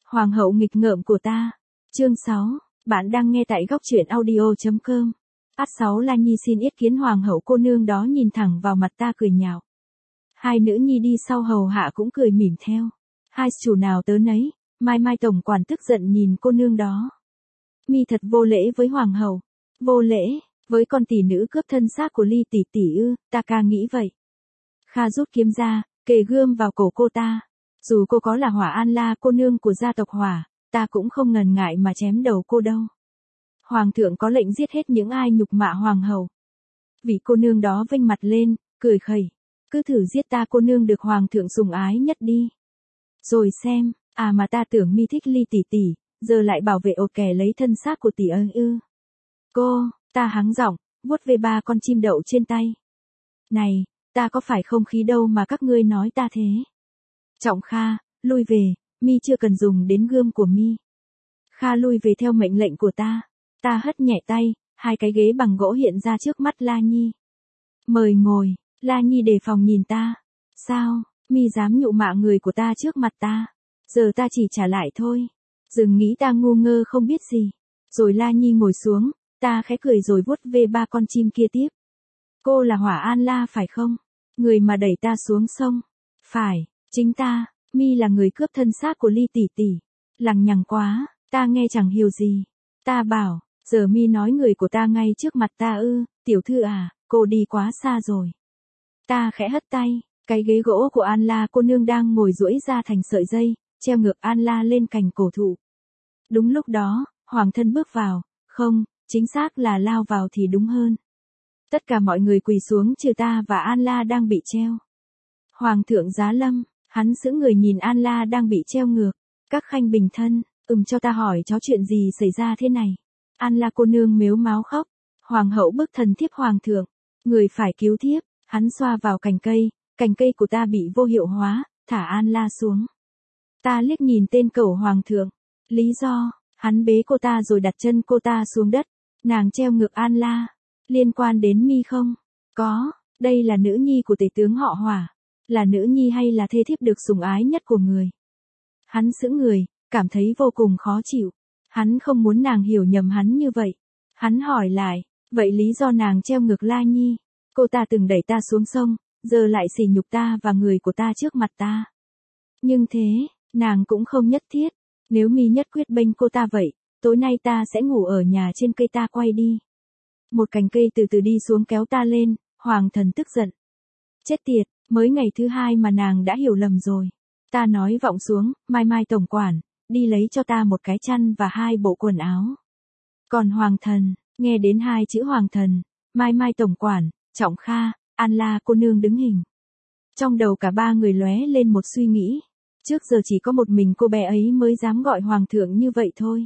Hoàng hậu nghịch ngợm của ta. Chương 6, bạn đang nghe tại góc truyện audio.com. Át 6 La Nhi xin yết kiến hoàng hậu, cô nương đó nhìn thẳng vào mặt ta cười nhạo. Hai nữ nhi đi sau hầu hạ cũng cười mỉm theo. Hai chủ nào tớ nấy, Mai tổng quản tức giận nhìn cô nương đó. Mi thật vô lễ với hoàng hậu. Vô lễ, với con tỷ nữ cướp thân xác của Ly tỷ tỷ ư, ta ca nghĩ vậy. Kha rút kiếm ra, kề gươm vào cổ cô ta. Dù cô có là Hỏa An La cô nương của gia tộc Hỏa, ta cũng không ngần ngại mà chém đầu cô đâu. Hoàng thượng có lệnh giết hết những ai nhục mạ hoàng hậu. Vị cô nương đó vênh mặt lên, cười khẩy. Cứ thử giết ta cô nương được hoàng thượng sủng ái nhất đi. Rồi xem, mà ta tưởng mi thích Ly tỷ tỷ, giờ lại bảo vệ ột kẻ lấy thân xác của tỷ ơi ư. Cô, ta hắng giọng, vuốt về ba con chim đậu trên tay. Này, ta có phải không khí đâu mà các ngươi nói ta thế. Trọng Kha, lui về, mi chưa cần dùng đến gươm của mi. Kha lui về theo mệnh lệnh của ta. Ta hất nhẹ tay, hai cái ghế bằng gỗ hiện ra trước mắt La Nhi. Mời ngồi, La Nhi đề phòng nhìn ta. Sao, mi dám nhục mạ người của ta trước mặt ta? Giờ ta chỉ trả lại thôi. Đừng nghĩ ta ngu ngơ không biết gì. Rồi La Nhi ngồi xuống, ta khẽ cười rồi vuốt về ba con chim kia tiếp. Cô là Hỏa An La phải không? Người mà đẩy ta xuống sông. Phải, chính ta, mi là người cướp thân xác của Ly tỷ tỷ. Lằng nhằng quá, ta nghe chẳng hiểu gì. Ta bảo, giờ mi nói người của ta ngay trước mặt ta ư, tiểu thư à, cô đi quá xa rồi. Ta khẽ hất tay, cái ghế gỗ của An La cô nương đang ngồi duỗi ra thành sợi dây, treo ngược An La lên cành cổ thụ. Đúng lúc đó, hoàng thân bước vào, không, chính xác là lao vào thì đúng hơn. Tất cả mọi người quỳ xuống trừ ta và An La đang bị treo. Hoàng thượng giá lâm, hắn sững người nhìn An La đang bị treo ngược. Các khanh bình thân, cho ta hỏi chó chuyện gì xảy ra thế này. An La cô nương mếu máo khóc. Hoàng hậu bức thần thiếp hoàng thượng. Người phải cứu thiếp, hắn xoa vào cành cây của ta bị vô hiệu hóa, thả An La xuống. Ta liếc nhìn tên cẩu hoàng thượng. Lý do, hắn bế cô ta rồi đặt chân cô ta xuống đất. Nàng treo ngược An La. Liên quan đến mi không? Có, đây là nữ nhi của tể tướng họ Hỏa. Là nữ nhi hay là thê thiếp được sủng ái nhất của người? Hắn sững người, cảm thấy vô cùng khó chịu. Hắn không muốn nàng hiểu nhầm hắn như vậy. Hắn hỏi lại, vậy lý do nàng treo ngược La Nhi? Cô ta từng đẩy ta xuống sông, giờ lại sỉ nhục ta và người của ta trước mặt ta. Nhưng thế, nàng cũng không nhất thiết. Nếu mi nhất quyết bênh cô ta vậy, tối nay ta sẽ ngủ ở nhà trên cây ta quay đi. Một cành cây từ từ đi xuống kéo ta lên, hoàng thần tức giận. Chết tiệt, mới ngày thứ hai mà nàng đã hiểu lầm rồi. Ta nói vọng xuống, Mai tổng quản, đi lấy cho ta một cái chăn và 2 bộ quần áo. Còn hoàng thần, nghe đến 2 chữ hoàng thần, Mai tổng quản, Trọng Kha, An La cô nương đứng hình. Trong đầu cả ba người lóe lên một suy nghĩ. Trước giờ chỉ có một mình cô bé ấy mới dám gọi hoàng thượng như vậy thôi.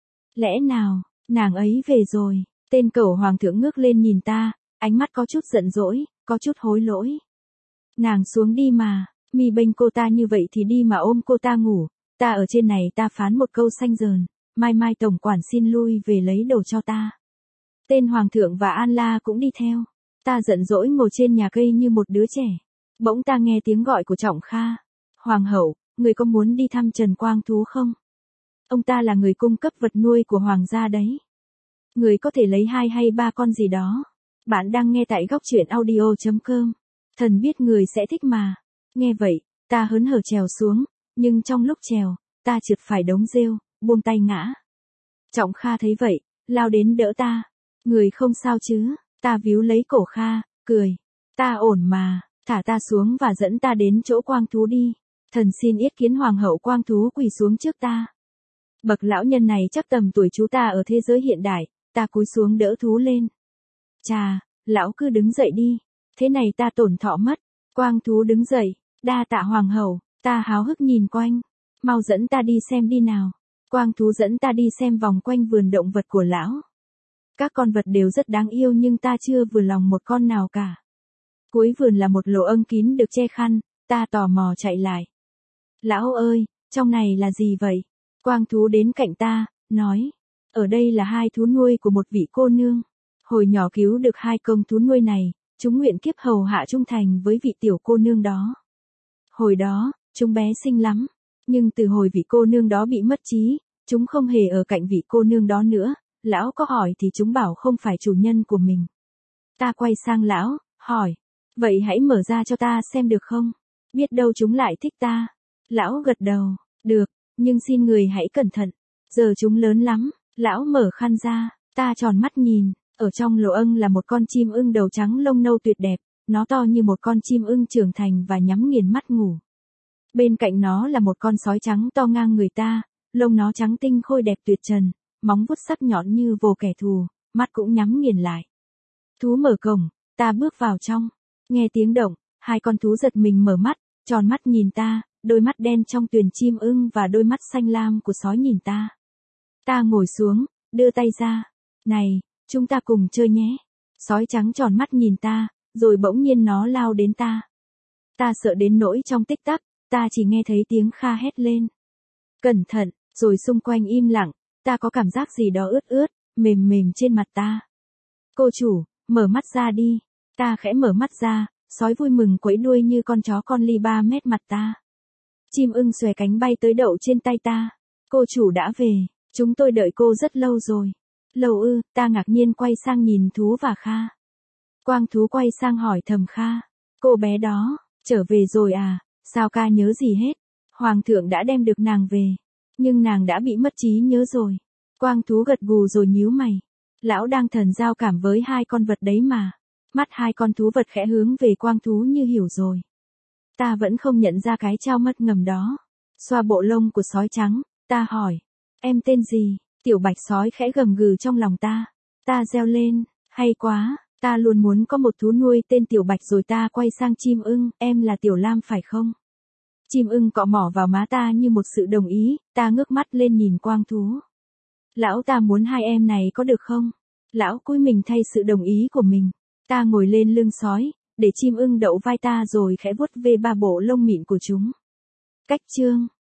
Lẽ nào, nàng ấy về rồi? Tên cẩu hoàng thượng ngước lên nhìn ta, ánh mắt có chút giận dỗi, có chút hối lỗi. Nàng xuống đi mà, mi bênh cô ta như vậy thì đi mà ôm cô ta ngủ. Ta ở trên này ta phán một câu xanh dờn, Mai tổng quản xin lui về lấy đồ cho ta. Tên hoàng thượng và An La cũng đi theo. Ta giận dỗi ngồi trên nhà cây như một đứa trẻ. Bỗng ta nghe tiếng gọi của Trọng Kha. Hoàng hậu, người có muốn đi thăm Trần Quang Thú không? Ông ta là người cung cấp vật nuôi của hoàng gia đấy. Người có thể lấy 2 hay 3 con gì đó. Bạn đang nghe tại góc truyện audio.com. Thần biết người sẽ thích mà. Nghe vậy, ta hớn hở trèo xuống, nhưng trong lúc trèo, ta trượt phải đống rêu, buông tay ngã. Trọng Kha thấy vậy, lao đến đỡ ta. Người không sao chứ? Ta víu lấy cổ Kha, cười. Ta ổn mà, thả ta xuống và dẫn ta đến chỗ Quang Thú đi. Thần xin yết kiến hoàng hậu. Quang Thú quỳ xuống trước ta. Bậc lão nhân này chắc tầm tuổi chú ta ở thế giới hiện đại. Ta cúi xuống đỡ thú lên. Chà, lão cứ đứng dậy đi. Thế này ta tổn thọ mất. Quang Thú đứng dậy. Đa tạ hoàng hậu. Ta háo hức nhìn quanh. Mau dẫn ta đi xem đi nào. Quang Thú dẫn ta đi xem vòng quanh vườn động vật của lão. Các con vật đều rất đáng yêu nhưng ta chưa vừa lòng một con nào cả. Cuối vườn là một lỗ âng kín được che khăn. Ta tò mò chạy lại. Lão ơi, trong này là gì vậy? Quang Thú đến cạnh ta, nói. Ở đây là 2 thú nuôi của một vị cô nương. Hồi nhỏ cứu được 2 công thú nuôi này, chúng nguyện kiếp hầu hạ trung thành với vị tiểu cô nương đó. Hồi đó, chúng bé xinh lắm. Nhưng từ hồi vị cô nương đó bị mất trí, chúng không hề ở cạnh vị cô nương đó nữa, lão có hỏi thì chúng bảo không phải chủ nhân của mình. Ta quay sang lão, hỏi, vậy hãy mở ra cho ta xem được không? Biết đâu chúng lại thích ta. Lão gật đầu, được, nhưng xin người hãy cẩn thận, giờ chúng lớn lắm. Lão mở khăn ra, ta tròn mắt nhìn, ở trong lỗ ưng là một con chim ưng đầu trắng lông nâu tuyệt đẹp, nó to như một con chim ưng trưởng thành và nhắm nghiền mắt ngủ. Bên cạnh nó là một con sói trắng to ngang người ta, lông nó trắng tinh khôi đẹp tuyệt trần, móng vuốt sắc nhọn như vồ kẻ thù, mắt cũng nhắm nghiền lại. Thú mở cổng, ta bước vào trong, nghe tiếng động, hai con thú giật mình mở mắt, tròn mắt nhìn ta, đôi mắt đen trong tuyền chim ưng và đôi mắt xanh lam của sói nhìn ta. Ta ngồi xuống, đưa tay ra, này, chúng ta cùng chơi nhé. Sói trắng tròn mắt nhìn ta, rồi bỗng nhiên nó lao đến ta. Ta sợ đến nỗi trong tích tắc, ta chỉ nghe thấy tiếng Kha hét lên. Cẩn thận, rồi xung quanh im lặng, ta có cảm giác gì đó ướt ướt, mềm mềm trên mặt ta. Cô chủ, mở mắt ra đi. Ta khẽ mở mắt ra, sói vui mừng quẫy đuôi như con chó con ly 3 mét mặt ta. Chim ưng xòe cánh bay tới đậu trên tay ta. Cô chủ đã về, chúng tôi đợi cô rất lâu rồi. Lâu ư, ta ngạc nhiên quay sang nhìn thú và Kha. Quang thú quay sang hỏi thầm Kha. Cô bé đó, trở về rồi à, sao ca nhớ gì hết? Hoàng thượng đã đem được nàng về, nhưng nàng đã bị mất trí nhớ rồi. Quang thú gật gù rồi nhíu mày. Lão đang thần giao cảm với hai con vật đấy mà. Mắt hai con thú vật khẽ hướng về quang thú như hiểu rồi. Ta vẫn không nhận ra cái trao mất ngầm đó. Xoa bộ lông của sói trắng, ta hỏi. Em tên gì? Tiểu bạch sói khẽ gầm gừ trong lòng ta. Ta reo lên, hay quá, ta luôn muốn có một thú nuôi tên tiểu bạch. Rồi ta quay sang chim ưng, em là tiểu lam phải không? Chim ưng cọ mỏ vào má ta như một sự đồng ý, ta ngước mắt lên nhìn quang thú. Lão ta muốn hai em này có được không? Lão cúi mình thay sự đồng ý của mình. Ta ngồi lên lưng sói, để chim ưng đậu vai ta rồi khẽ vuốt ve ba bộ lông mịn của chúng. Cách chương